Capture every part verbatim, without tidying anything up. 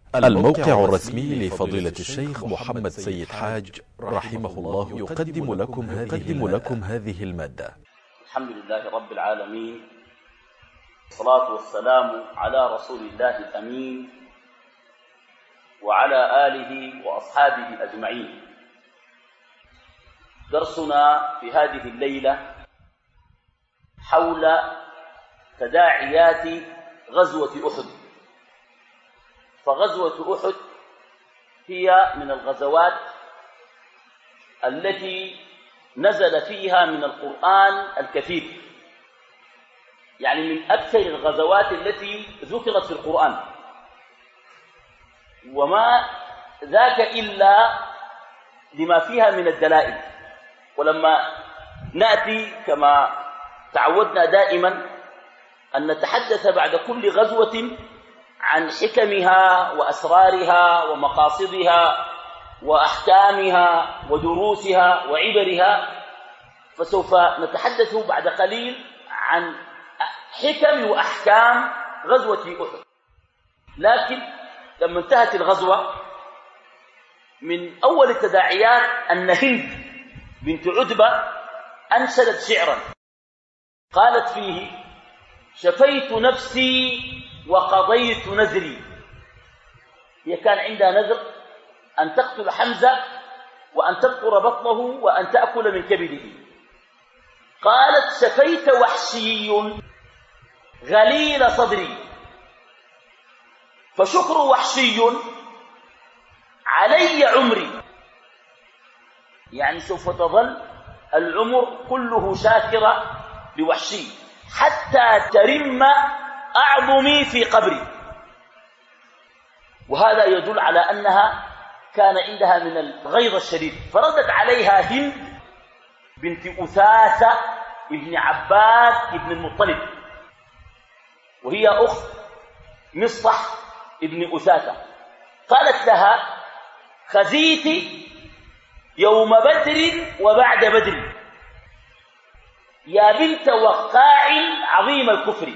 الموقع الرسمي لفضيلة الشيخ محمد سيد حاج رحمه الله يقدم لكم هذه, لكم هذه المادة. الحمد لله رب العالمين، والصلاة والسلام على رسول الله الأمين وعلى آله وأصحابه أجمعين. درسنا في هذه الليلة حول تداعيات غزوة أحد. فغزوة أحد هي من الغزوات التي نزل فيها من القرآن الكثير، يعني من أكثر الغزوات التي ذكرت في القرآن، وما ذاك إلا لما فيها من الدلائل. ولما نأتي كما تعودنا دائما أن نتحدث بعد كل غزوة عن حكمها وأسرارها ومقاصدها وأحكامها ودروسها وعبرها، فسوف نتحدث بعد قليل عن حكم وأحكام غزوة أحد. لكن لما انتهت الغزوة، من أول التداعيات أن هند بنت عتبة أنشدت شعرا قالت فيه: شفيت نفسي وقضيت نذري. هي كان عندها نذر أن تقتل حمزة وأن تبقر بطنه وأن تأكل من كبده. قالت: شفيت وحشي غليل صدري، فشكر وحشي علي عمري. يعني سوف تظل العمر كله شاكرة لوحشي حتى ترم أعظمي في قبري. وهذا يدل على أنها كان عندها من الغيظ الشديد. فردت عليها هند بنت أثاثة ابن عباد ابن المطلب، وهي أخت مصطح ابن أثاثة. قالت لها: خزيت يوم بدر وبعد بدر يا بنت وقاع عظيم الكفر.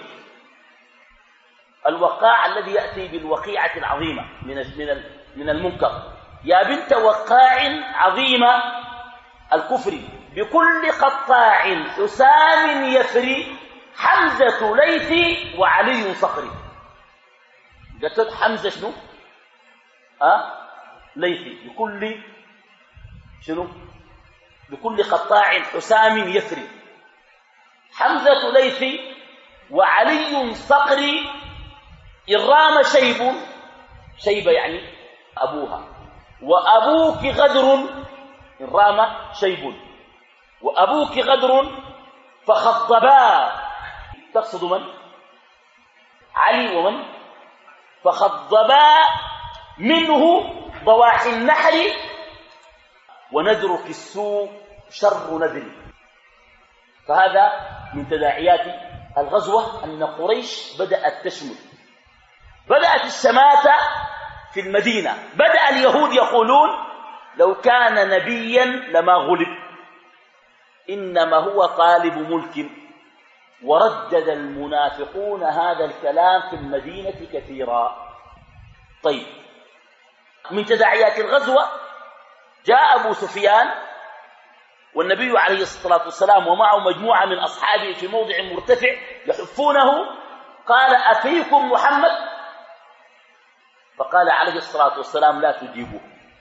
الوقاع الذي يأتي بالوقيعة العظيمة من من من المنكر. يا بنت وقاع عظيم الكفر بكل قطاع حسام يفري حمزة ليثي وعلي صقري. قلت حمزة شنو؟ أه؟ ليثي بكل شنو؟ بكل قطاع حسام يفري حمزة ليثي وعلي صقري. الرام شيب، شيبة يعني أبوها، وأبوك غدر. الرام شيب وأبوك غدر فخضبا. تقصد من؟ علي ومن؟ فخضبا منه ضواحي النحر ونذرك السوء شر نذر. فهذا من تداعيات الغزوة أن قريش بدأت تشمل. بدأت الشماتة في المدينة. بدأ اليهود يقولون: لو كان نبيا لما غلب، إنما هو طالب ملك. وردد المنافقون هذا الكلام في المدينة كثيرا. طيب، من تداعيات الغزوة جاء أبو سفيان والنبي عليه الصلاة والسلام ومعه مجموعة من أصحابه في موضع مرتفع يحفونه. قال: أفيكم محمد؟ فقال عليه الصلاة والسلام: لا تجيبوه.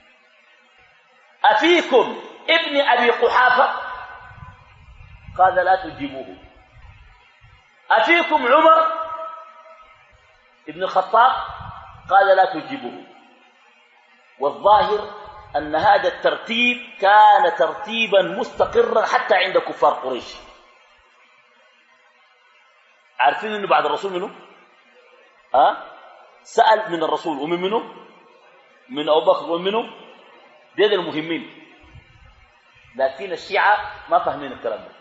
أفيكم ابن أبي قحافة؟ قال: لا تجيبوه. أفيكم عمر ابن الخطاب؟ قال: لا تجيبوه. والظاهر أن هذا الترتيب كان ترتيبا مستقرا حتى عند كفار قريش. عارفين أنه بعد الرسول منه؟ أه؟ سأل من الرسول ومن منه؟ من أبو بكر ومنه؟ دين المهمين. لكن الشيعة ما فاهمين الكلام ده.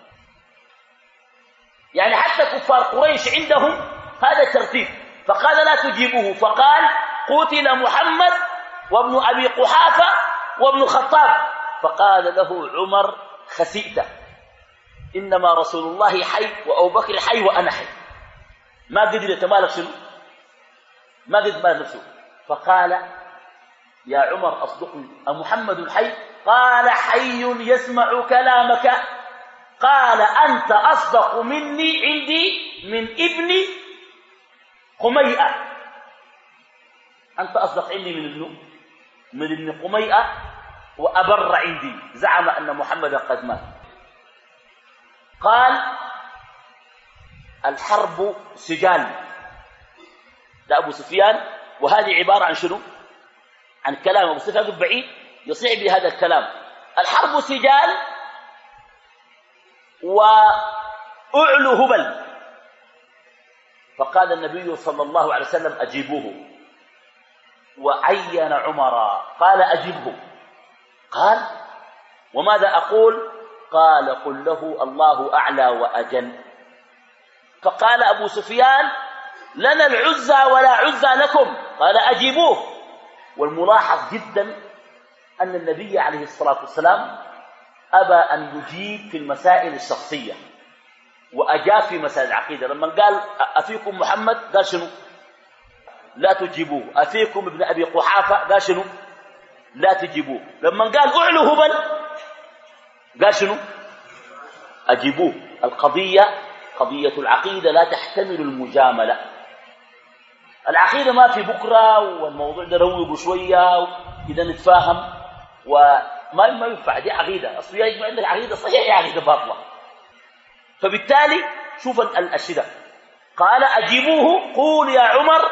يعني حتى كفار قريش عندهم هذا الترتيب. فقال: لا تجيبوه. فقال: قتل محمد وابن أبي قحافة وابن الخطاب. فقال له عمر: خسئت، إنما رسول الله حي وأبو بكر حي وأنا حي. ما قدر يتمالك شنو؟ ما قدر يتمالك نفسه. فقال يا عمر أصدقني أمحمد حي؟ قال حي يسمع كلامك. قال أنت أصدق مني عندي من ابن قميئة، أنت أصدق عندي من ابن من ابن قميئة وأبر عندي، زعم أن محمدا قد مات. قال الحرب سجال، ده أبو سفيان، وهذه عبارة عن شنو؟ عن كلام أبو سفيان بعيد يصيح بهذا الكلام. الحرب سجال وأعلو هبل. فقال النبي صلى الله عليه وسلم أجيبوه، وعين عمر قال أجبه. قال وماذا أقول؟ قال قل له الله أعلى وأجل. فقال أبو سفيان لنا العزى ولا عزى لكم، قال أجيبوه. والملاحظ جدا أن النبي عليه الصلاة والسلام أبى أن يجيب في المسائل الشخصية وأجاب في مسائل العقيدة. لما قال أفيكم محمد قال شنو؟ لا تجيبوه. أفيكم ابن أبي قحافة قال شنو؟ لا تجيبوه. لما قال أعلو هبل قال شنو؟ أجيبوه. القضية قضية العقيدة لا تحتمل المجاملة. العقيدة ما في بكرة والموضوع ده روق شوية كده نتفاهم وما ما ينفع. دي عقيدة أصل يجب عندك عقيدة صحيحة عقيدة باطلة. فبالتالي شوف الأشدة. قال أجيبوه قول يا عمر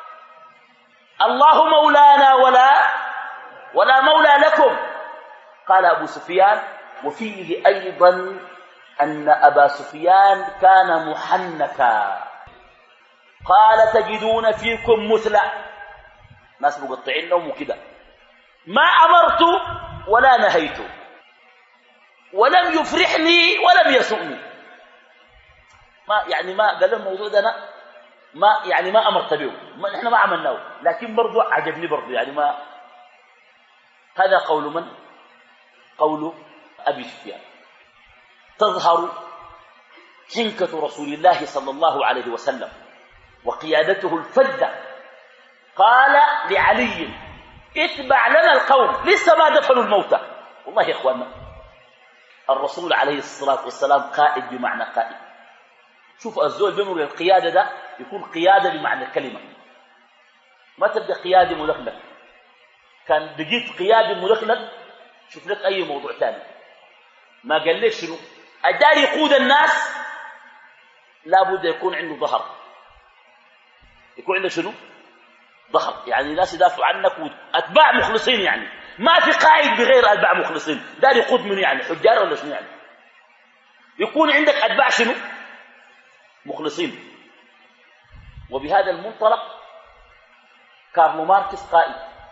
الله مولانا ولا ولا مولى لكم. قال أبو سفيان وفيه أيضا أن أبا سفيان كان محنكا. قال تجدون فيكم مثلى، ناس مقطعين لهم وكده، ما أمرت ولا نهيت ولم يفرحني ولم يسؤني. ما يعني ما قال الموضوع ده أنا ما يعني ما أمرت به، ما نحن ما عملناه، لكن برضو عجبني برضو يعني ما. هذا قول من؟ قول أبي سفيان. تظهر حنكة رسول الله صلى الله عليه وسلم وقيادته الفذة. قال لعلي اتبع لنا القوم لسه ما دفنوا الموتى. والله يا إخواننا الرسول عليه الصلاة والسلام قائد بمعنى قائد. شوف الزول بيمر القيادة ده يكون قيادة بمعنى الكلمة، ما تبدأ قيادة ملخلق. كان بقيت قيادة ملخلق شوف لك أي موضوع ثاني. ما قال لك شنو الدار يقود الناس، لابد يكون عنده ظهر، يكون عنده شنو ظهر، يعني ناس يدافعوا عنك وأتباع مخلصين. يعني ما في قائد بغير أتباع مخلصين. دار يقود منه يعني حجار ولا شنو؟ يعني يكون عندك أتباع شنو مخلصين. وبهذا المنطلق كارل ماركس قائد،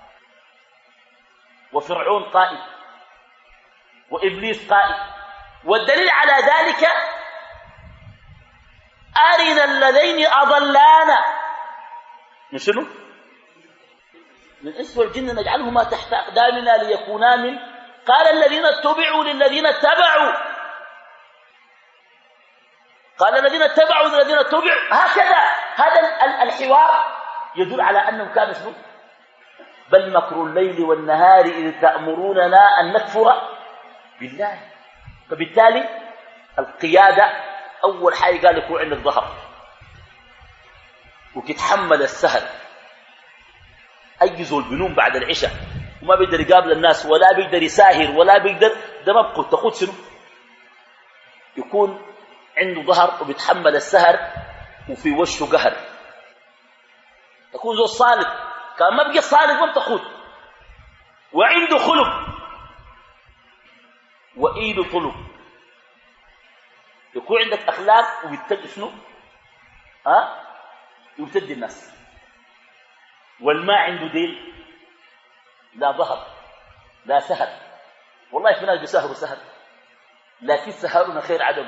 وفرعون قائد، وإبليس قائد. والدليل على ذلك أرنا الذين أضلانا من شنو؟ من الإنس والجن نجعلهما تحت أقدامنا ليكونا من. قال الذين اتبعوا للذين اتبعوا، قال الذين اتبعوا للذين اتبعوا. هكذا هذا الحوار يدل على أنهم كانوا شنو؟ بل مكر الليل والنهار إذ تأمروننا أن نكفر بالله. فبالتالي القيادة أول حاجة قال يكون عندك ظهر وتتحمل السهر. أي زول بنوم بعد العشاء وما بيقدر يقابل الناس ولا بيقدر يساهر ولا بيقدر، ده ما بقول تقود شنو؟ يكون عنده ظهر وبيتحمل السهر وفي وشه قهر. يكون زول صالح، كان ما بقي صالح ما بتقود. وعنده خلق وإيده طلق. يكون عندك أخلاق وبتدي شنو؟ ها؟ وبتدي الناس. والما عنده ديل، لا ظهر لا سهر. والله في ناس بيسهروا سهر، لكن سهرنا خير عدم.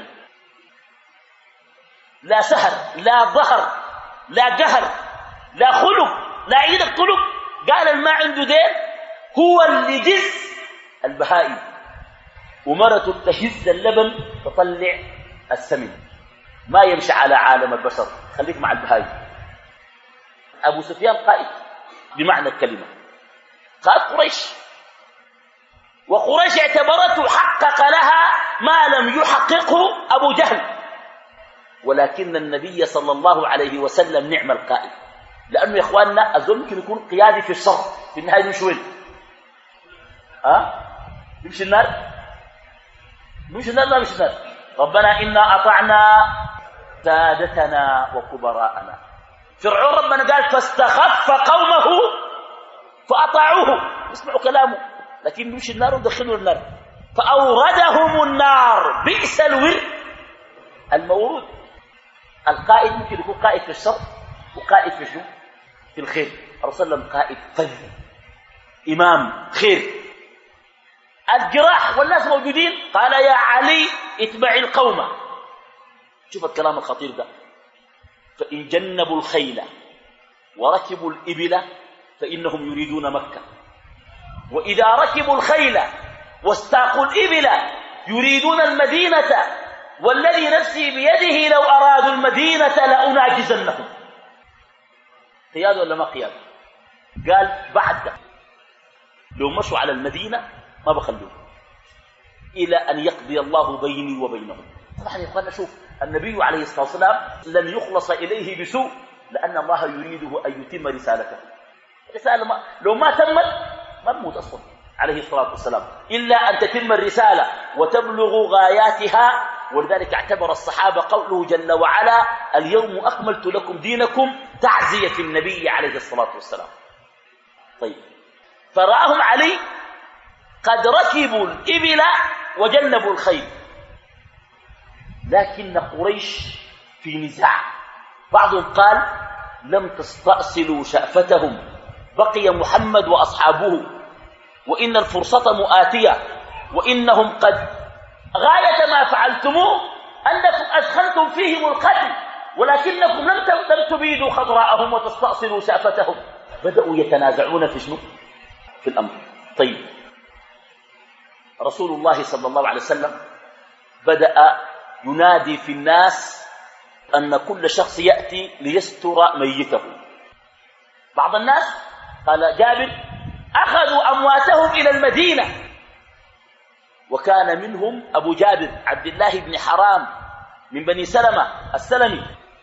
لا سهر لا ظهر لا قهر لا خلق لا ايدك طلق. قال الما عنده ديل هو اللي جز البهائم، ومرة تهز اللبن تطلع السمن. ما يمشي على عالم البشر، خليك مع البهائم. أبو سفيان قائد بمعنى الكلمة. قال قريش، وقريش اعتبرته حقق لها ما لم يحققه أبو جهل، ولكن النبي صلى الله عليه وسلم نعم القائد. لأنه يا إخواننا الزول ممكن يكون قيادي في الشر، في النهاية يمشي وين؟ ها؟ يمشي النار؟ يمشي النار؟ لا يمشي النار. ربنا إنا أطعنا سادتنا وكبراءنا. فرعون ربنا قال فاستخف قومه فأطاعوه، يسمعوا كلامه، لكن يمشي النار ودخلوا النار، فأوردهم النار. بئس الورد المورود. القائد ممكن يكون قائد في الشر وقائد في شنو؟ في الخير. الرسول صلى الله عليه وسلم قائد فذ، إمام خير. الجراح والناس موجودين، قال يا علي اتبع القوم. شوف الكلام الخطير ده. فإن جنبوا الخيل وركبوا الإبل فإنهم يريدون مكة، وإذا ركبوا الخيل واستاقوا الإبل يريدون المدينة، والذي نفسي بيده لو أرادوا المدينة لأناجزنهم. قياد ولا ما قياد؟ قال بعد لو مشوا على المدينة ما بخلوه إلى أن يقضي الله بيني وبينهم. طبعا يا أخوانا شوف، النبي عليه الصلاة والسلام لن يخلص إليه بسوء، لأن الله يريده أن يتم رسالته. رسالة ما لو ما تمت ما نموت أصلا عليه الصلاة والسلام، إلا أن تتم الرسالة وتبلغ غاياتها. ولذلك اعتبر الصحابة قوله جل وعلا اليوم أكملت لكم دينكم تعزية النبي عليه الصلاة والسلام. طيب، فرآهم علي قد ركبوا الإبل وجنبوا الخيل، لكن قريش في نزاع. بعضهم قال لم تستأصلوا شأفتهم، بقي محمد وأصحابه، وإن الفرصة مؤاتية، وإنهم قد غاية ما فعلتموه أنكم أدخلتم فيهم القتل، ولكنكم لم لم تبيدوا خضراءهم وتستأصلوا شأفتهم. بدأوا يتنازعون في شنو؟ في الأمر. طيب، رسول الله صلى الله عليه وسلم بدأ ينادي في الناس أن كل شخص يأتي ليستر ميته. بعض الناس قال جابر أخذوا أمواتهم إلى المدينة، وكان منهم أبو جابر عبد الله بن حرام من بني سلمة السلمي،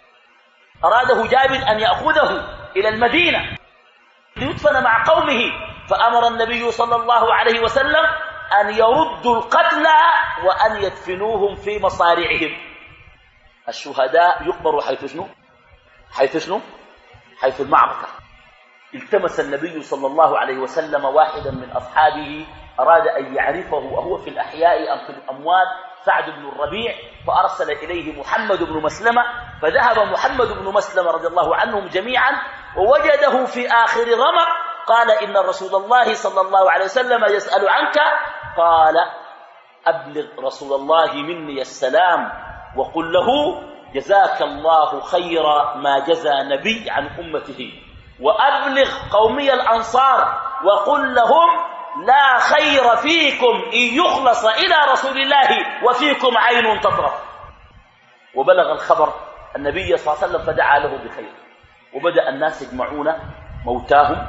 أراده جابر أن يأخذه إلى المدينة ليدفن مع قومه، فأمر النبي صلى الله عليه وسلم أن يردوا القتلى وأن يدفنوهم في مصارعهم. الشهداء يقبروا حيث شنو؟ حيث شنو؟ حيث المعركة. التمس النبي صلى الله عليه وسلم واحدا من أصحابه أراد أن يعرفه وهو في الأحياء أم في الأموات، سعد بن الربيع، فأرسل إليه محمد بن مسلمة، فذهب محمد بن مسلمة رضي الله عنهم جميعا ووجده في آخر رمق. قال إن رسول الله صلى الله عليه وسلم يسأل عنك. قال أبلغ رسول الله مني السلام وقل له جزاك الله خير ما جزى نبي عن أمته، وأبلغ قومي الأنصار وقل لهم لا خير فيكم إن يخلص إلى رسول الله وفيكم عين تطرف. وبلغ الخبر النبي صلى الله عليه وسلم فدعا له بخير، وبدأ الناس يجمعون موتاهم.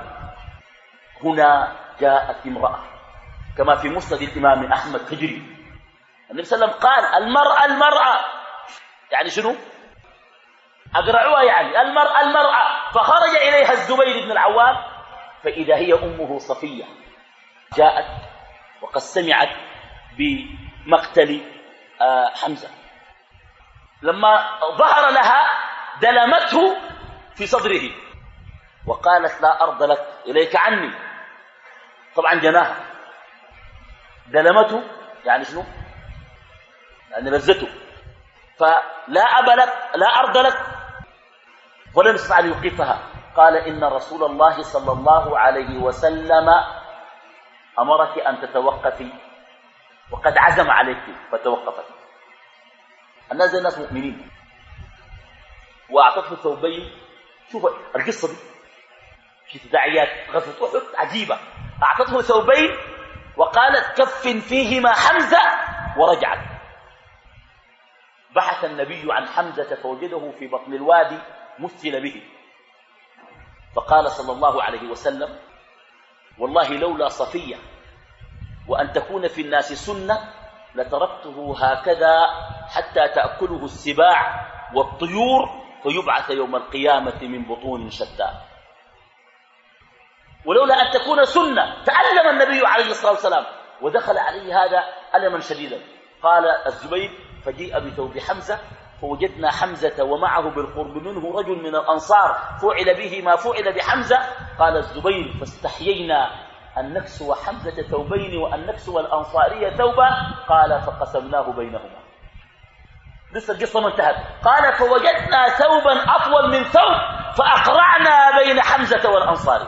هنا جاءت امرأة كما في مسند الإمام أحمد تجري. النبي صلى الله عليه وسلم قال المرأة المرأة، يعني شنو؟ أقرعوها، يعني المرأة المرأة. فخرج إليها الزبير بن العوام فإذا هي أمه صفية، جاءت وقد سمعت بمقتل حمزة. لما ظهر لها دلمته في صدره وقالت لا أرض لك إليك عني. طبعا جناها، دلمته يعني شنو؟ يعني لذته. فلا أب لك لا أرض لك، ولم يستطع أن يوقفها. قال إن رسول الله صلى الله عليه وسلم أمرك أن تتوقفي وقد عزم عليك فتوقفت. الناس زي الناس مؤمنين. وأعطته ثوبين. شوف القصة دي في تداعيات غزوة أحد عجيبة. أعطته ثوبين وقالت كفن فيهما حمزة ورجعت. بحث النبي عن حمزة فوجده في بطن الوادي مثل به، فقال صلى الله عليه وسلم والله لولا صفية وأن تكون في الناس سنة لتركته هكذا حتى تأكله السباع والطيور فيبعث يوم القيامة من بطون شتى. ولولا أن تكون سنة تألم النبي عليه الصلاة والسلام ودخل عليه هذا ألما شديدا. قال الزبير فجيء بثوب حمزة فوجدنا حمزة ومعه بالقرب منه رجل من الأنصار فعل به ما فعل بحمزة. قال الزبير فاستحيينا أن نكسو حمزة ثوبين وأن نكسو الأنصارية ثوبا. قال فقسمناه بينهما. لسه القصة ما انتهت. قال فوجدنا ثوبا أطول من ثوب فأقرعنا بين حمزة والأنصاري.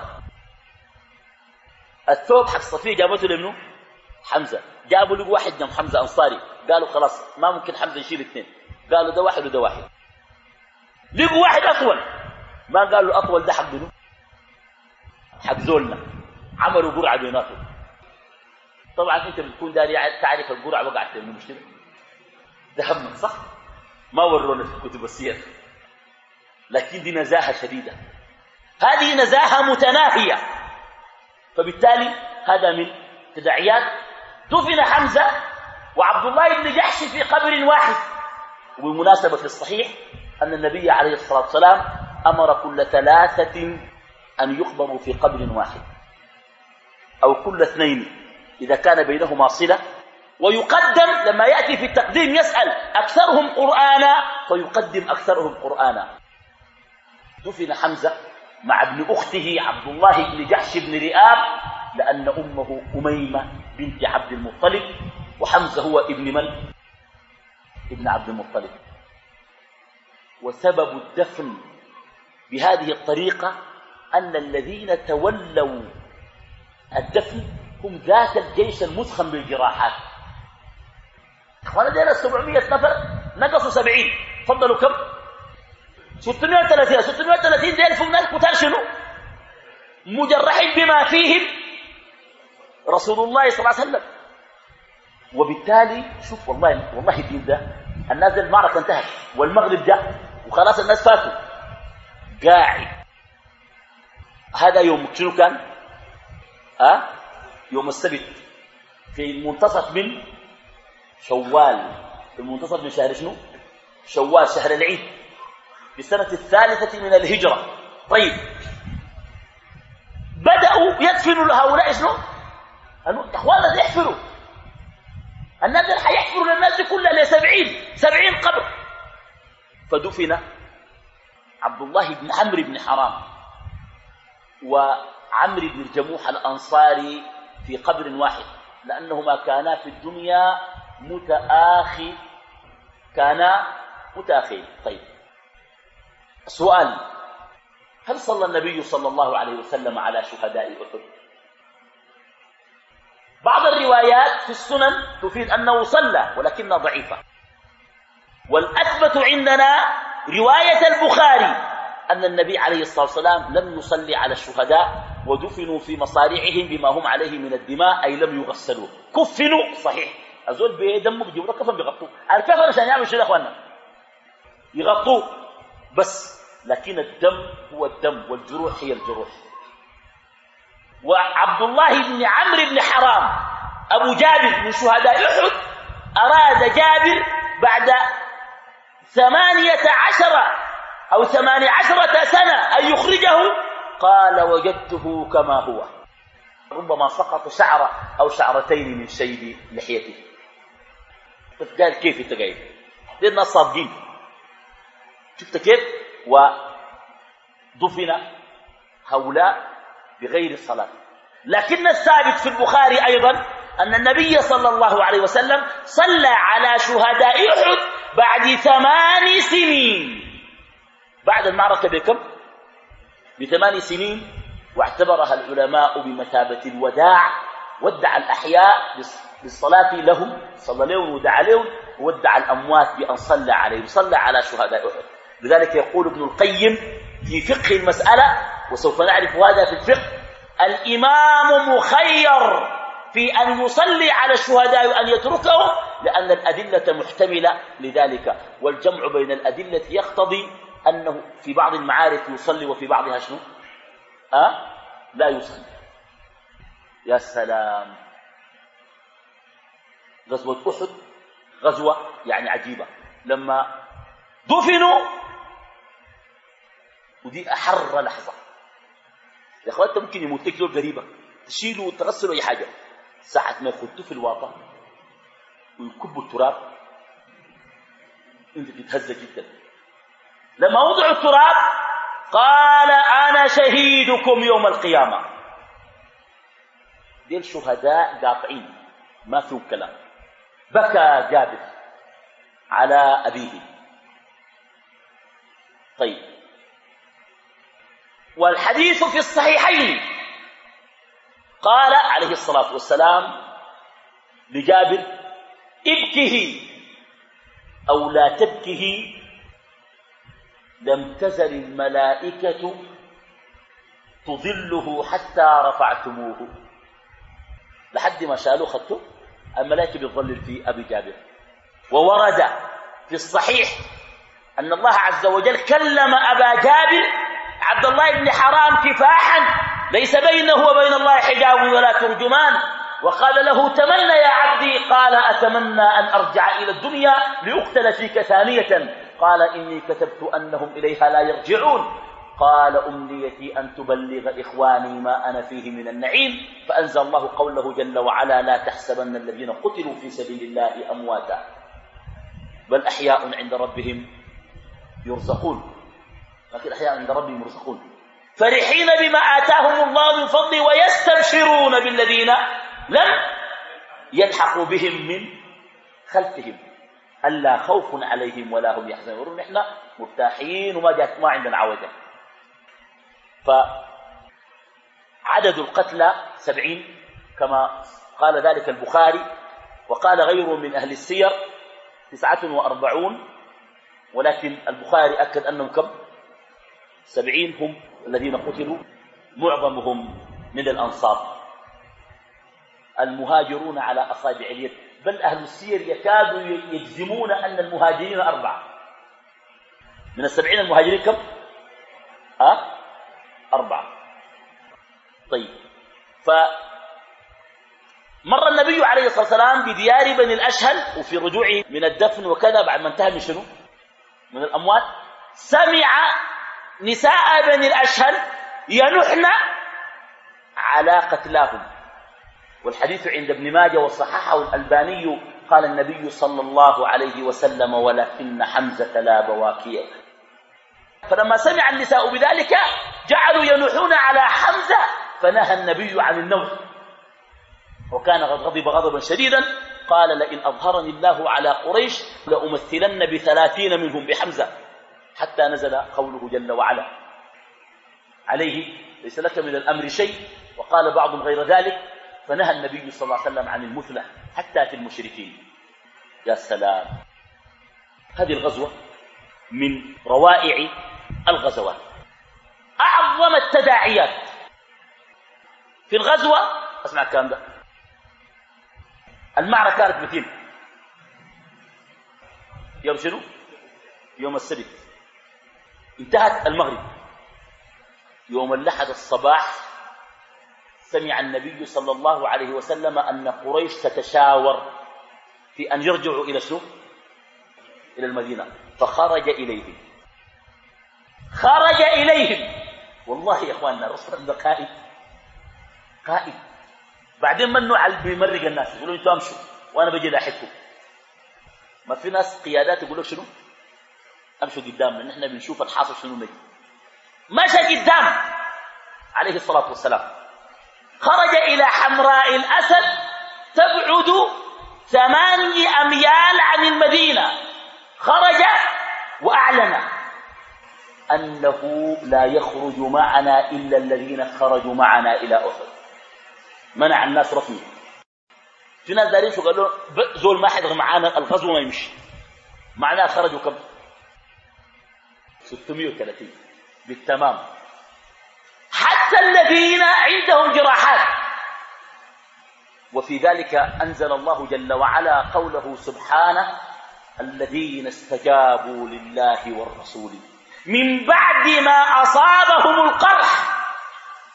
الثوب حق صفية جابته لمنه حمزة، جابوا له واحد جنب حمزة أنصاري، قالوا خلاص ما ممكن حمزة يشيل اثنين، قالوا ده واحد وده واحد. لقوا واحد أطول، ما قالوا أطول ده حق منه حق زولنا، عملوا قرعة بيناتهم. طبعا انت بتكون داري تعرف القرعة وقعت منه مش كده؟ ده همك صح؟ ما ورونا في كتب السير، لكن دي نزاهة شديدة، هذه نزاهة متناهية. فبالتالي هذا من تداعيات. دفن حمزة وعبد الله بن جحش في قبر واحد. وبالمناسبة في الصحيح أن النبي عليه الصلاة والسلام أمر كل ثلاثة أن يقبروا في قبر واحد أو كل اثنين إذا كان بينهما صلة. ويقدم لما يأتي في التقديم يسأل أكثرهم قرآنا فيقدم أكثرهم قرآنا. دفن حمزة مع ابن أخته عبد الله بن جحش بن رئاب لأن أمه أميمة بنت عبد المطلب، وحمزة هو ابن من؟ ابن عبد المطلب. وسبب الدفن بهذه الطريقة أن الذين تولوا الدفن هم ذات الجيش المسخن بالجراحات. أخوانا دينا سبعمية نفر نقصوا سبعين، فضلوا كم؟ ستمائة وثلاثين. ستمائة وثلاثين دي ألف من القتال شنو؟ مجرحين بما فيهم رسول الله صلى الله عليه وسلم. وبالتالي شوف والله والله الدين ده الناس دي المعركة انتهت والمغرب جاء وخلاص الناس فاتوا قاعد. هذا يوم شنو كان؟ أه؟ يوم السبت في المنتصف من شوال، في المنتصف من شهر شنو؟ شوال شهر العيد في السنة الثالثة من الهجرة. طيب بدأوا يدفنوا هؤلاء شنو؟ اخوانا دي يحفروا الناس اللي حيحفروا للناس دي كلها لسبعين سبعين قبر. فدفن عبد الله بن عمرو بن حرام وعمرو بن الجموح الأنصاري في قبر واحد لأنهما كانا في الدنيا متآخي كانا متآخين. طيب سؤال، هل صلى النبي صلى الله عليه وسلم على شهداء أحد؟ بعض الروايات في السنن تفيد أنه صلى ولكنها ضعيفة، والأثبت عندنا رواية البخاري أن النبي عليه الصلاة والسلام لم يصلي على الشهداء ودفنوا في مصارعهم بما هم عليه من الدماء، أي لم يغسلوا، كفنوا صحيح. أزول بيدموا بيجيبوا كفن بيغطوه، الكفن عشان يعملوا شيء يا أخوانا يغطوه بس، لكن الدم هو الدم والجروح هي الجروح. وعبد الله بن عمرو بن حرام أبو جابر من شهداء أحد أراد جابر بعد ثمانية عشر أو ثمانية عشرة سنة أن يخرجه، قال وجدته كما هو، ربما سقط شعرة أو شعرتين من شيب لحيته. قال كيف انت قايل؟ دي الناس صادقين. شفت كيف؟ ودفن هؤلاء بغير الصلاة. لكن الثابت في البخاري أيضا أن النبي صلى الله عليه وسلم صلى على شهداء أحد بعد ثمان سنين، بعد المعركة بكم؟ بثمان سنين، واعتبرها العلماء بمثابة الوداع. ودع الأحياء بالصلاة لهم، صلى لهم ودعا لهم، وودع الأموات بأن صلى عليهم، صلى على شهداء أحد. لذلك يقول ابن القيم في فقه المسألة، وسوف نعرف هذا في الفقه، الإمام مخير في أن يصلي على الشهداء وأن يتركهم، لأن الأدلة محتملة لذلك، والجمع بين الأدلة يقتضي أنه في بعض المعارك يصلي وفي بعضها شنو؟ أه؟ لا يصلي. يا سلام. غزوة أحد غزوة يعني عجيبة. لما دفنوا، ودي أحر لحظة يا أخوات، ممكن يموت لك زول قريبة تشيلوا وتغسلوا أي حاجة، ساعة ما يخدوا في الواطة ويكبوا التراب انت تتهز جدا. لما وضعوا التراب قال أنا شهيدكم يوم القيامة. دي الشهداء قاطعين ما فيهم كلام. بكى جابر على أبيه. طيب، والحديث في الصحيحين قال عليه الصلاة والسلام لجابر ابكه أو لا تبكه لم تزل الملائكة تظله حتى رفعتموه. لحد ما شالوه خدته الملائكة بتظلل في أبي جابر. وورد في الصحيح أن الله عز وجل كلم أبا جابر عبد الله بن حرام كفاحا ليس بينه وبين الله حجاب ولا ترجمان، وقال له تمنى يا عبدي، قال أتمنى أن أرجع إلى الدنيا لأقتل فيك ثانية، قال إني كتبت أنهم إليها لا يرجعون، قال أمنيتي أن تبلغ إخواني ما أنا فيه من النعيم، فأنزل الله قوله جل وعلا لا تحسبن الذين قتلوا في سبيل الله أمواتا بل أحياء عند ربهم يرزقون. لكن أحياء عند ربهم يرزقون فرحين بما آتاهم الله من فضله ويستبشرون بالذين لم يلحقوا بهم من خلفهم ألا خوف عليهم ولا هم يحزنون. نحن مرتاحين وما جات ما عندنا عوجة. فعدد القتلى سبعين كما قال ذلك البخاري، وقال غيره من أهل السير تسعة وأربعون، ولكن البخاري أكد أنهم كم؟ سبعين هم الذين قتلوا، معظمهم من الأنصار المهاجرون على أصابع اليد، بل أهل السير يكادوا يجزمون أن المهاجرين أربعة. من السبعين المهاجرين كم؟ ها؟ أربعة. طيب، فمر النبي عليه الصلاة والسلام بديار بني الأشهل، وفي رجوعه من الدفن وكذا بعد ما انتهى من شنو؟ من الأموات، سمع نساء بني الأشهل ينحن على قتلاهم. والحديث عند ابن ماجه وصححه الألباني، قال النبي صلى الله عليه وسلم ولكن حمزة لا بواكيه. فلما سمع النساء بذلك جعلوا ينوحون على حمزة، فنهى النبي عن النوح، وكان قد غضب غضبا شديدا، قال لئن أظهرني الله على قريش لأمثلن بثلاثين منهم بحمزة، حتى نزل قوله جل وعلا عليه ليس لك من الأمر شيء، وقال بعضهم غير ذلك، فنهى النبي صلى الله عليه وسلم عن المثلة حتى في المشركين. يا سلام. هذه الغزوة من روائع الغزوات. أعظم التداعيات في الغزوة، اسمع الكلام ده، المعركة كانت متين يوم شنو؟ يوم السبت، انتهت المغرب. يوم الأحد الصباح سمع النبي صلى الله عليه وسلم أن قريش تتشاور في أن يرجعوا إلى شنو؟ إلى المدينة، فخرج إليهم خرج إليهم والله يا أخواننا الرسول الله قائد قائد. بعدين منوا على بيمرق الناس، يقولوا انتوا امشوا وانا بجي لاحقكم. ما في ناس قيادات يقول لك شنو؟ امشوا قدامنا، نحن بنشوف الحاصل شنو نجي. مشى قدام عليه الصلاة والسلام، خرج إلى حمراء الأسد تبعد ثماني أميال عن المدينة، خرج وأعلن أنه لا يخرج معنا إلا الذين خرجوا معنا إلى أحد. منع الناس رسمي. في ناس دارين شو قالوا زول ما حيدغ معانا الغزو ما يمشي، معناه خرجوا كم؟ ستمائة وثلاثين بالتمام، حتى الذين عندهم جراحات. وفي ذلك أنزل الله جل وعلا قوله سبحانه الذين استجابوا لله والرسول من بعد ما أصابهم القرح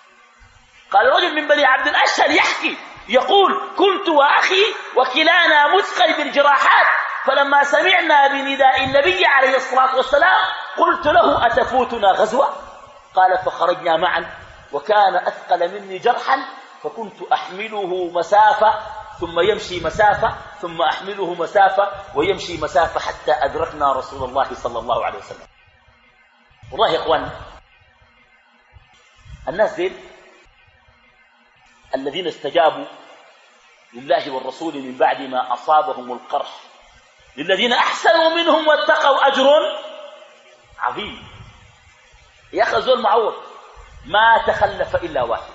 قال رجل من بني عبد الأشهل يحكي يقول كنت وأخي وكلانا مثقل بالجراحات، فلما سمعنا بنداء النبي عليه الصلاة والسلام قلت له أتفوتنا غزوة؟ قال فخرجنا معا، وكان أثقل مني جرحا فكنت أحمله مسافة ثم يمشي مسافة ثم أحمله مسافة ويمشي مسافة حتى أدركنا رسول الله صلى الله عليه وسلم. والله يا إخوان الناس دين الذين استجابوا لله والرسول من بعد ما أصابهم القرح، للذين أحسنوا منهم واتقوا أجر عظيم. يا أخي زول معوض ما تخلف إلا واحد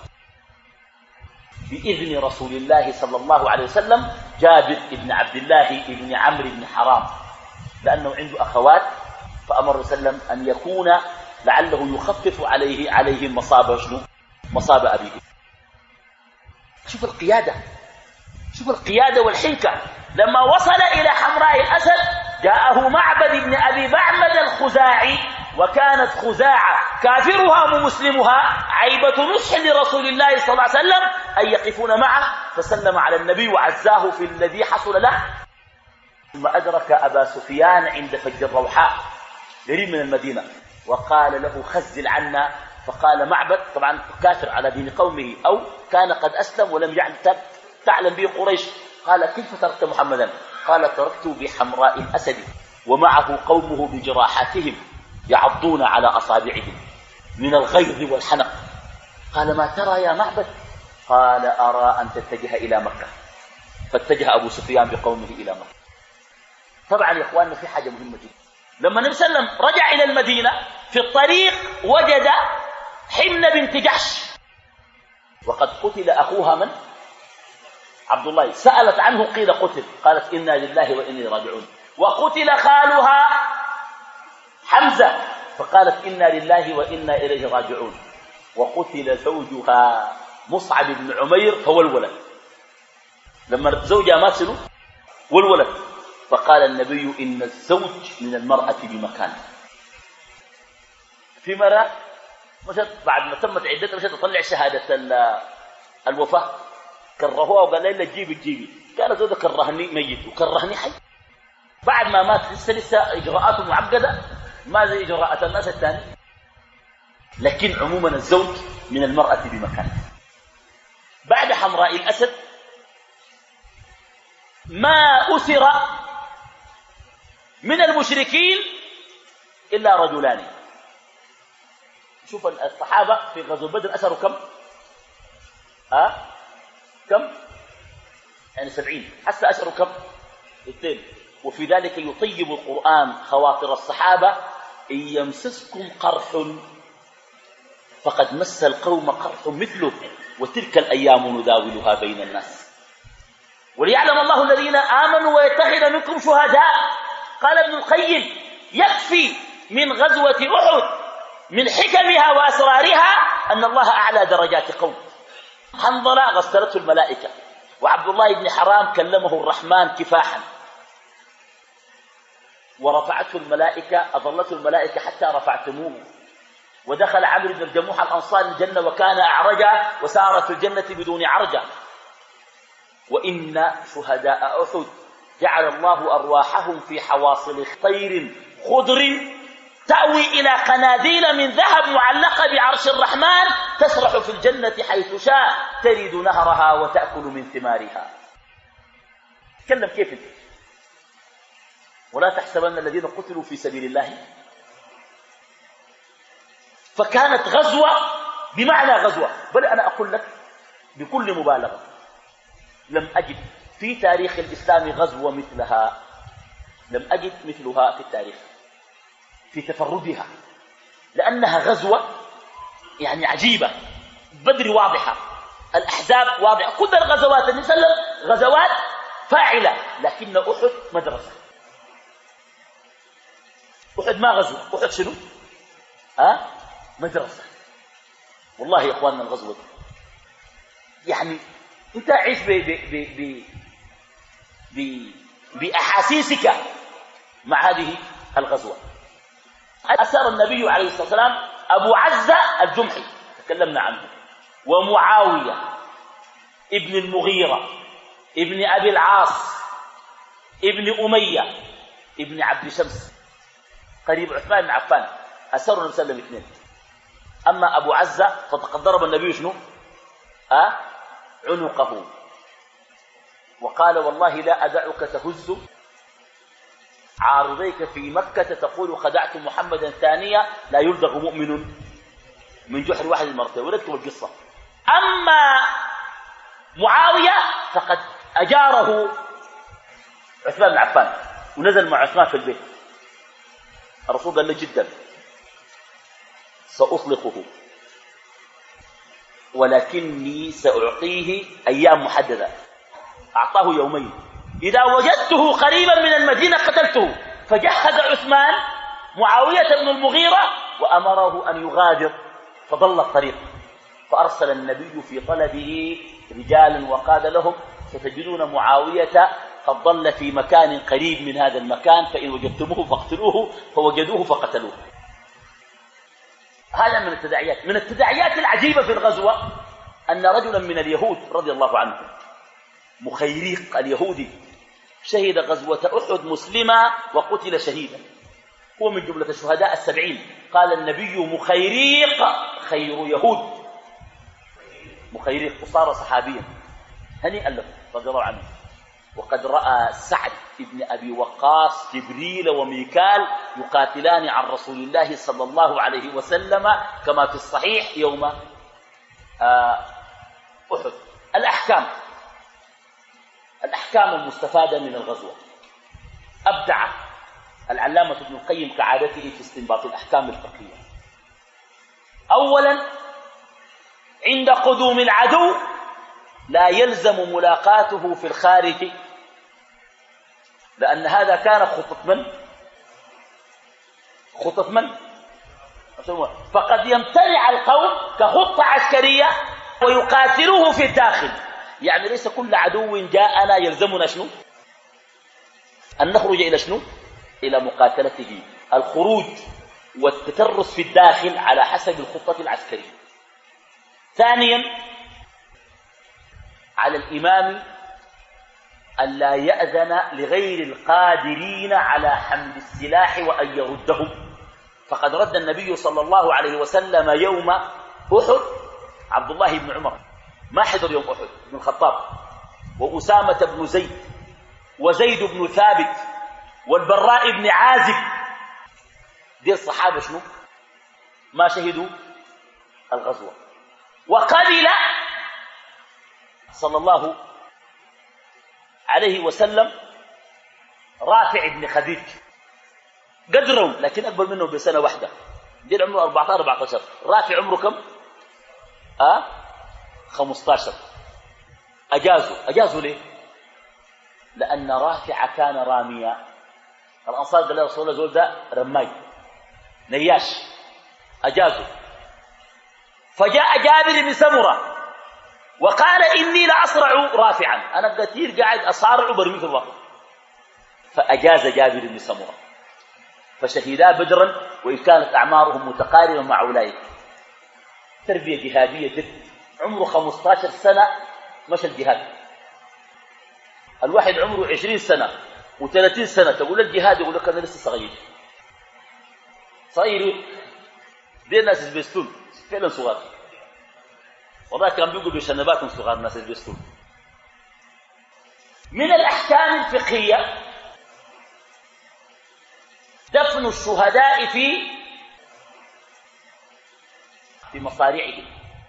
بإذن رسول الله صلى الله عليه وسلم، جابر بن عبد الله بن عمرو بن حرام، لأنه عنده أخوات فأمر وسلم أن يكون لعله يخفف عليه عليهم مصاب شنو؟ مصاب أبيه. شوف القيادة، شوف القيادة والحنكة. لما وصل إلى حمراء الأسد جاءه معبد بن أبي بعمد الخزاعي، وكانت خزاعة كافرها ومسلمها عيبة نصح لرسول الله صلى الله عليه وسلم أن يقفون معه، فسلم على النبي وعزاه في الذي حصل له. ثم أدرك أبا سفيان عند فج الروحاء قريب من المدينة وقال له خزل عنا، فقال معبد طبعا كافر على دين قومه أو كان قد أسلم ولم تعلم به قريش، قال كيف تركت محمدا؟ قال تركته بحمراء الأسد ومعه قومه بجراحاتهم يعضون على أصابعهم من الغيظ والحنق. قال ما ترى يا معبد؟ قال أرى أن تتجه إلى مكة. فاتجه أبو سفيان بقومه إلى مكة. طبعا يا إخواننا في حاجة مهمة جدا، لما النبي صلى الله عليه وسلم رجع إلى المدينة في الطريق وجد حمنة بنت جحش وقد قتل أخوها من؟ عبد الله. سألت عنه قيل قتل، قالت إنا لله وإنا راجعون. وقتل خالها حمزة فقالت إنا لله وإنا إليه راجعون. وقتل زوجها مصعب بن عمير فهو الولد. لما زوجها مات شنو؟ والولد. فقال النبي إن الزوج من المرأة بمكان. في مرة مشت بعد ما تمت عدتها مشت تطلع شهادة الوفاة، كرهوها وقال لها تجيبي تجيبي، قال زوجها كرهني ميت وكرهني حي. بعد ما مات لسه لسه إجراءاته معقدة ما زي إجراءات الناس الثاني، لكن عموما الزوج من المرأة بمكان. بعد حمراء الأسد ما أسر من المشركين إلا رجلان. شوف الصحابة في غزوة بدر أسروا كم؟ أه؟ كم؟ يعني سبعين. حتى أسروا كم؟ اثنين. وفي ذلك يطيب القرآن خواطر الصحابة إن يمسسكم قرح فقد مس القوم قرح مثله وتلك الأيام نداولها بين الناس وليعلم الله الذين آمنوا ويتخذ منكم شهداء. قال ابن القيم يكفي من غزوة أحد من حكمها وأسرارها أن الله أعلى درجات قوم. حنظلة غسلته الملائكة، وعبد الله بن حرام كلمه الرحمن كفاحا، ورفعته الملائكة أظلته الملائكة حتى رفعتموه. ودخل عمرو بن الجموح الأنصار الجنة وكان أعرجا وسار في الجنة بدون عرجة. وإن شهداء أحد جعل الله أرواحهم في حواصل طير خضر تأوي إلى قناديل من ذهب معلقة بعرش الرحمن تسرح في الجنة حيث شاء ترد نهرها وتأكل من ثمارها. تكلم كيف انت؟ ولا تحسبن الذين قتلوا في سبيل الله. فكانت غزوة بمعنى غزوة، بل أنا أقول لك بكل مبالغة لم أجد في تاريخ الإسلام غزوة مثلها، لم أجد مثلها في التاريخ في تفردها، لأنها غزوة يعني عجيبة. بدر واضحة، الأحزاب واضحة، كل الغزوات النبي صلى الله عليه وسلم غزوات فاعلة، لكن أحد مدرسة. أحد ما غزوة، أحد شنو؟ أه؟ مدرسة. والله يا إخواننا الغزوة دي يعني أنت عيش ب ب ب ب بأحاسيسك مع هذه الغزوة. أسر النبي عليه الصلاة والسلام أبو عزة الجمحي تكلمنا عنه، ومعاوية ابن المغيرة ابن أبي العاص ابن أمية ابن عبد شمس قريب عثمان بن عفان أسروا النبي صلى الله عليه وسلم اثنين. أما أبو عزة فقد ضرب النبي شنو؟ أه؟ عنقه وقال والله لا أدعك تهز عارضيك في مكة تقول خدعت محمدا ثانية لا يلدغ مؤمن من جحر واحد المرتين. ونكتب القصة. أما معاوية فقد أجاره عثمان بن عفان ونزل مع عثمان في البيت. الرسول قال له جدا سأطلقه ولكني سأعطيه أيام محددة. أعطاه يومين إذا وجدته قريبا من المدينة قتلته. فجهز عثمان معاوية بن المغيرة وأمره أن يغادر فضل الطريق. فأرسل النبي في طلبه رجالا وقال لهم ستجدون معاوية قد ضل في مكان قريب من هذا المكان فإن وجدتموه فاقتلوه. فوجدوه فقتلوه. هذا من التداعيات. من التداعيات العجيبة في الغزوة أن رجلا من اليهود رضي الله عنه مخيريق اليهودي شهد غزوة أحد مسلما وقتل شهيدا. هو من جملة الشهداء السبعين. قال النبي مخيريق خير يهود مخيريق وصار صحابيا هنيئا له رضي الله عنه. وقد رأى سعد بن أبي وقاص جبريل وميكال يقاتلان عن رسول الله صلى الله عليه وسلم كما في الصحيح يوم أحد. الأحكام الأحكام المستفادة من الغزوة. أبدع العلامة ابن القيم كعادته في استنباط الأحكام الفقهية. أولا عند قدوم العدو لا يلزم ملاقاته في الخارج لأن هذا كان خطط من؟ خطط من؟ فقد يمتنع القوم كخطة عسكرية ويقاتلوه في الداخل. يعني ليس كل عدو جاءنا يلزمنا شنو؟ أن نخرج إلى شنو؟ إلى مقاتلته. الخروج والتترس في الداخل على حسب الخطة العسكرية. ثانيا على الإمام أن لا يأذن لغير القادرين على حمل السلاح وأن يردهم. فقد رد النبي صلى الله عليه وسلم يوم أحد عبد الله بن عمر ما حضر يوم أحد بن الخطاب وأسامة بن زيد وزيد بن ثابت والبراء بن عازب. دي الصحابة شنو؟ ما شهدوا الغزوة. وقبل صلى الله عليه وسلم رافع بن خديج قدرهم لكن أكبر منه بسنة واحدة. دي عمره أربعة عشر أربعة عشر. رافع عمره كم؟ أه؟ خمسة عشر. أجازوا أجازوا ليه؟ لأن رافع كان راميا. الأنصار قال له رسول الله زول ده رماي نياش. أجازوا. فجاء جابر بن سمرة وقال إني لأصرع رافعا. أنا كثير قاعد أصارع برمي في الوقت. فأجاز جابر بن سمرة فشهدا بدرا وإن كانت أعمارهم متقاربة مع أولئك. تربية جهادية جد. عمره خمسة عشر سنة مشى الجهاد. الواحد عمره عشرين سنة وثلاثين سنة تقول الجهاد يقول لك أنا لسه صغير صغير. دي الناس البستون فعلا صغار والله كان بيقول بشنباتهم صغار الناس البستون. من الأحكام الفقهية دفن الشهداء في في مصارعهم.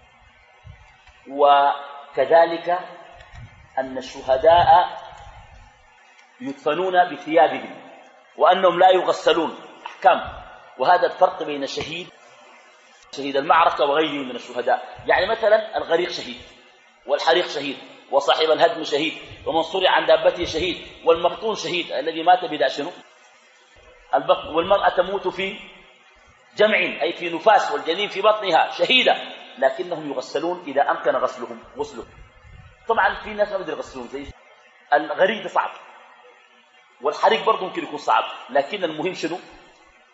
وكذلك أن الشهداء يدفنون بثيابهم وأنهم لا يغسلون. أحكام. وهذا الفرق بين الشهيد شهيد المعركة وغيره من الشهداء. يعني مثلا الغريق شهيد والحريق شهيد وصاحب الهدم شهيد ومن صرع عن دابته شهيد والمبطون شهيد الذي مات بدا شنو البطن. والمرأة تموت في جمع أي في نفاس والجنين في بطنها شهيدة لكنهم يغسلون إذا أمكن غسلهم غسلهم. طبعا في ناس ما بدهم يغسلون زي الغريق صعب والحريق برضه ممكن يكون صعب لكن المهم شنو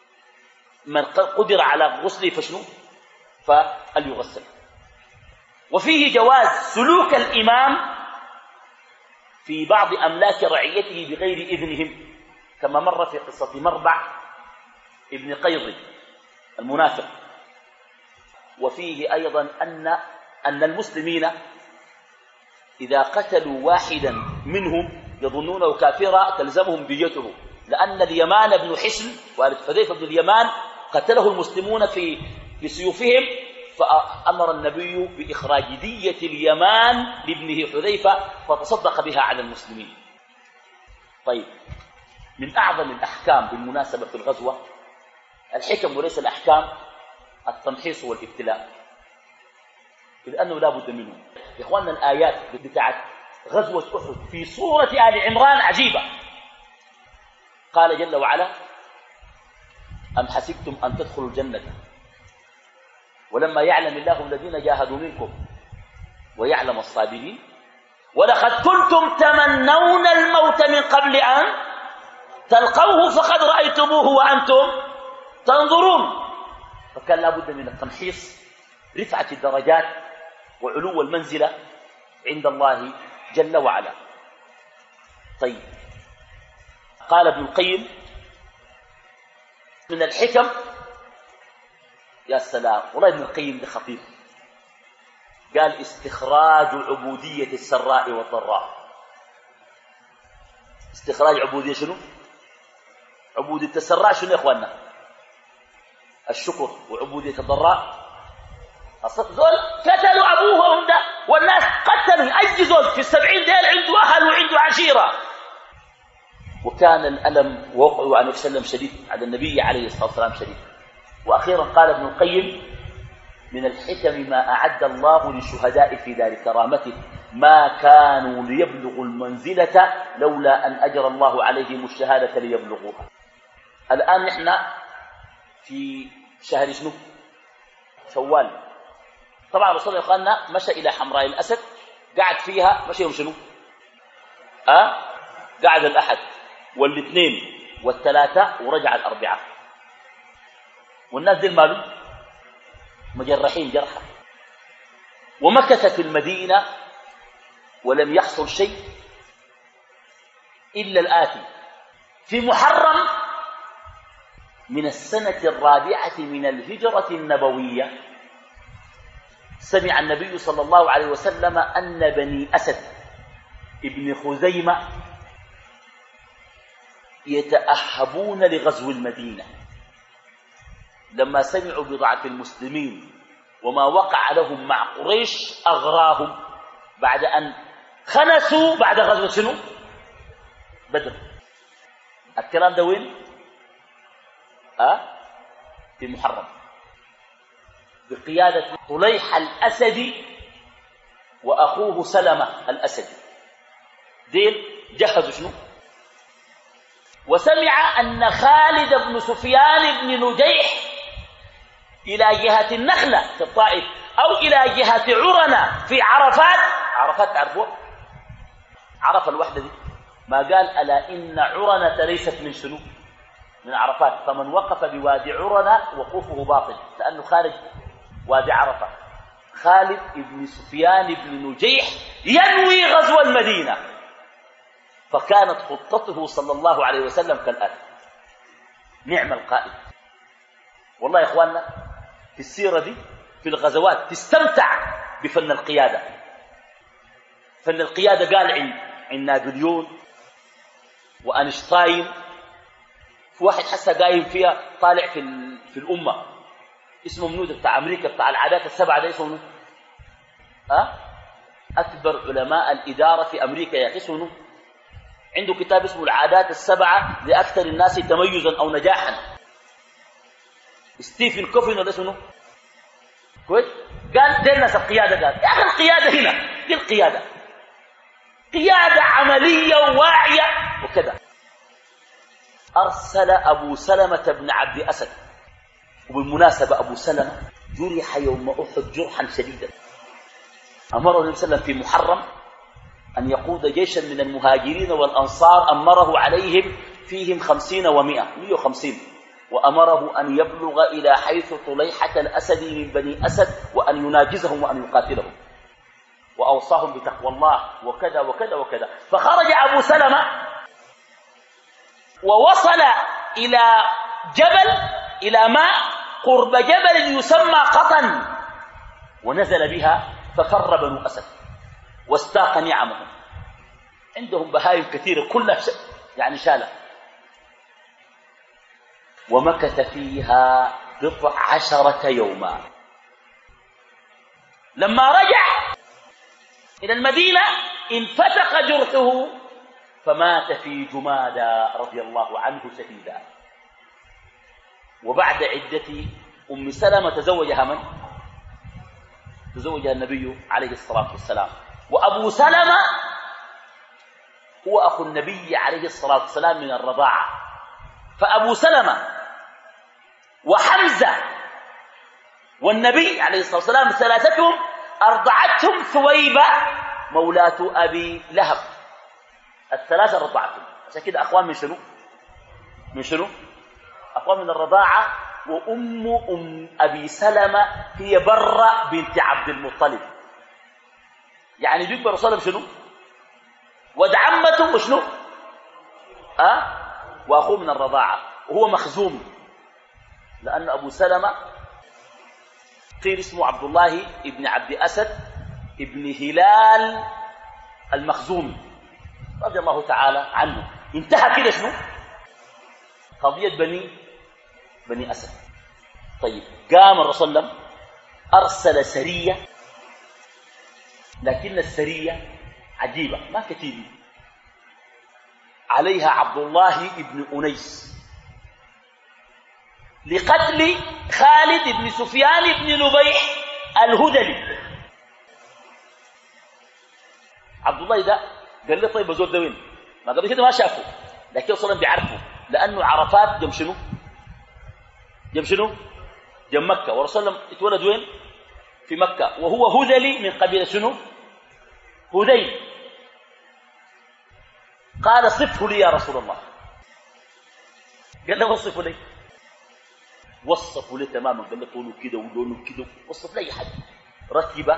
من قدر على غسله فشنو فليغسل. وفيه جواز سلوك الإمام في بعض أملاك رعيته بغير إذنهم، كما مر في قصة مربع ابن قيض المنافق. وفيه أيضا أن أن المسلمين إذا قتلوا واحدا منهم يظنونه كافرا تلزمهم ديته، لأن اليمان بن حسن والد حذيفة بن اليمان قتله المسلمون في في سيوفهم، فأمر النبي بإخراج دية اليمان لابنه حذيفة فتصدق بها على المسلمين. طيب، من أعظم الأحكام بالمناسبة في الغزوة الحكم وليس الأحكام التمحيص والابتلاء، لأنه لا بد منه. يا إخواننا الآيات بتاعت غزوة أحد في سورة آل عمران عجيبة. قال جل وعلا: أم حسبتم أن تدخلوا الجنة ولما يعلم الله الذين جاهدوا منكم ويعلم الصابرين ولقد كنتم تمنون الموت من قبل أن تلقوه فقد رأيتموه وأنتم تنظرون. فكان لا بد من التمحيص، رفعة الدرجات وعلو المنزلة عند الله جل وعلا. طيب، قال ابن القيم من الحكم، يا سلام والله ابن القيم ده خطير، قال: استخراج عبودية السراء والضراء. استخراج عبودية شنو؟ عبودية السراء شنو يا اخواننا؟ الشكر. وعبودية الضراء الصدق. زول قتلوا ابوه وامه والناس قتلوا، اي زول في السبعين ديل عنده اهل وعنده عشيره، وكان الالم ووقعه عن وسلم شديد على النبي عليه الصلاه والسلام شديد. واخيرا قال ابن القيم: من الحكم ما اعد الله للشهداء في دار كرامته ما كانوا ليبلغوا المنزله لولا ان اجرى الله عليهم الشهاده ليبلغوها. الان نحن في شهر شنو؟ شوال. طبعا الرسول قالنا مشى الى حمراء الاسد، قعد فيها مشى يوم شنو؟ أه؟ قعد الاحد والاثنين والثلاثه ورجع الاربعاء. والناس دي المالو مجرحين جرحا. ومكث في المدينه ولم يحصل شيء الا الاتي: في محرم من السنه الرابعه من الهجره النبويه سمع النبي صلى الله عليه وسلم أن بني أسد ابن خزيمة يتأهبون لغزو المدينة. لما سمعوا بضعف المسلمين وما وقع لهم مع قريش أغراهم بعد أن خنسوا بعد غزو شنو؟ بدر. الكلام ده وين؟ أه؟ في محرم بقيادة طليح الأسدي وأخوه سلمة الأسدي. ديل جهزوا شنو؟ وسمع أن خالد بن سفيان بن نجيح إلى جهة النخلة في الطائف أو إلى جهة عرنة في عرفات. عرفات تعرفوها؟ عرف الوحدة دي ما قال: ألا إن عرنة ليست من شنو؟ من عرفات، فمن وقف بوادي عرنة وقوفه باطل، لأنه خارج وادي عرفة. خالد بن سفيان بن نجيح ينوي غزو المدينة، فكانت خطته صلى الله عليه وسلم كالآتي. نعم القائد. والله يا إخواننا في السيرة دي في الغزوات تستمتع بفن القيادة. فن القيادة قال عند عند نابليون وأينشتاين. في واحد حسها قايم فيها طالع في في الأمة اسمه منود بتاع أمريكا بتاع العادات السبعة، ده اسمه أه؟ أكبر علماء الإدارة في أمريكا يا أخي اسمه، عنده كتاب اسمه العادات السبعة لأكثر الناس تميزا أو نجاحا. ستيفن كوفين ولا اسمه كويس؟ قال دي الناس القيادة. قال يا أخي القيادة هنا دي القيادة قيادة عملية وواعية وكذا. أرسل أبو سلمة بن عبد أسد، وبالمناسبة أبو سلمة جرح يوم أحد جرحا شديدا. أمره النبي صلى الله عليه وسلم في محرم أن يقود جيشا من المهاجرين والأنصار، أمره عليهم فيهم خمسين ومئة مئة وخمسين، وأمره أن يبلغ إلى حيث طليحة الأسد من بني أسد وأن يناجزهم وأن يقاتلهم. وأوصاهم بتقوى الله وكذا وكذا وكذا. فخرج أبو سلمة ووصل إلى جبل، إلى ماء قرب جبل يسمى قطن، ونزل بها ففر بنو أسد واستاق نعمهم. عندهم بهائم كثيرة كلها يعني شالة. ومكث فيها بضع عشرة يوما. لما رجع إلى المدينة انفتق جرحه فمات في جمادى رضي الله عنه شهيدا. وبعد عدة أم سلمة تزوجها من؟ تزوجها النبي عليه الصلاة والسلام. وأبو سلمة هو أخو النبي عليه الصلاة والسلام من الرضاعة. فأبو سلمة وحمزة والنبي عليه الصلاة والسلام ثلاثتهم أرضعتهم ثويبة مولاة أبي لهب. الثلاثة رضعتهم. عشان كده أخوان من شنو؟ من شنو؟ أخوان من الرضاعة. وأم أم أبي سلمة هي برة بنت عبد المطلب. يعني بيكبر رسول الله شنو؟ ود عمته وشنو؟ أه؟ وأخوه من الرضاعة وهو مخزوم، لأن أبو سلمة قيل اسمه عبد الله ابن عبد أسد ابن هلال المخزومي رضي الله تعالى عنه. انتهى كده شنو؟ قضية بني بني أسد. طيب قام الرسول صلى الله عليه وسلم أرسل سرية، لكن السرية عجيبة ما كتيبة، عليها عبد الله ابن أنيس لقتل خالد بن سفيان بن نبيح الهذلي. عبد الله ده قال لي طيب بزول ده وين؟ ما قبل كده ما شافه، لكن وصلا بيعرفه لأنه عرفات جم شنو؟ جم شنو؟ جم مكة. ورسول الله اتولد وين؟ في مكة، وهو هذلي من قبيلة شنو؟ هذيل. قال صفه لي يا رسول الله. قال له وصفه لي. وصفه لي تماما، قال له طوله كده ولونه كده، وصف لي حد. ركب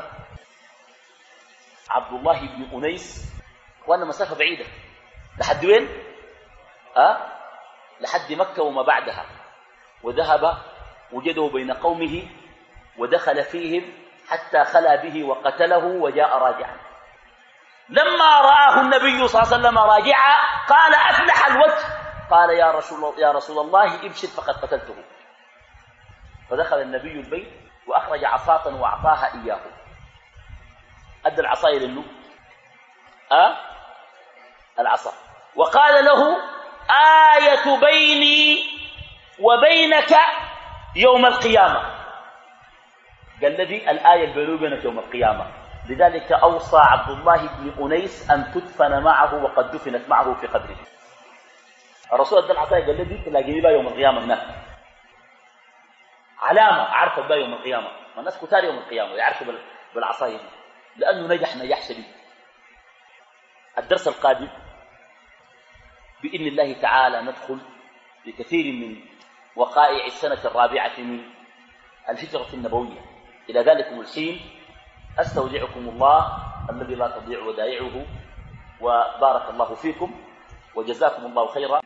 عبد الله بن أنيس وانا مسافة بعيدة لحد وين؟ أه؟ لحد مكة وما بعدها، وذهب وجده بين قومه ودخل فيهم حتى خلا به وقتله وجاء راجعا. لما رآه النبي صلى الله عليه وسلم راجعا قال أفلح الوجه. قال يا رسول, يا رسول الله ابشر فقد قتلته. فدخل النبي البيت وأخرج عصاة وأعطاها إياه. أدى العصاية للنو أه؟ العصا، وقال له آية بيني وبينك يوم القيامة. قال الذي الآية بيني وبينك يوم القيامة. لذلك أوصى عبد الله بن أنيس أن تدفن معه وقد دفنت معه في قبره. الرسول أدى العصاية قال الذي تلاقيني بها يوم القيامة هناك، علامة عرفت بها يوم القيامة. والناس كتار يوم القيامة يعرفوا بالعصاية دي لأنه نجح نجاح شديد. الدرس القادم بإذن الله تعالى ندخل في كثير من وقائع السنة الرابعة من الهجرة النبوية. إلى ذلك الحين أستودعكم الله الذي لا تضيع ودائعه، وبارك الله فيكم وجزاكم الله خيرا.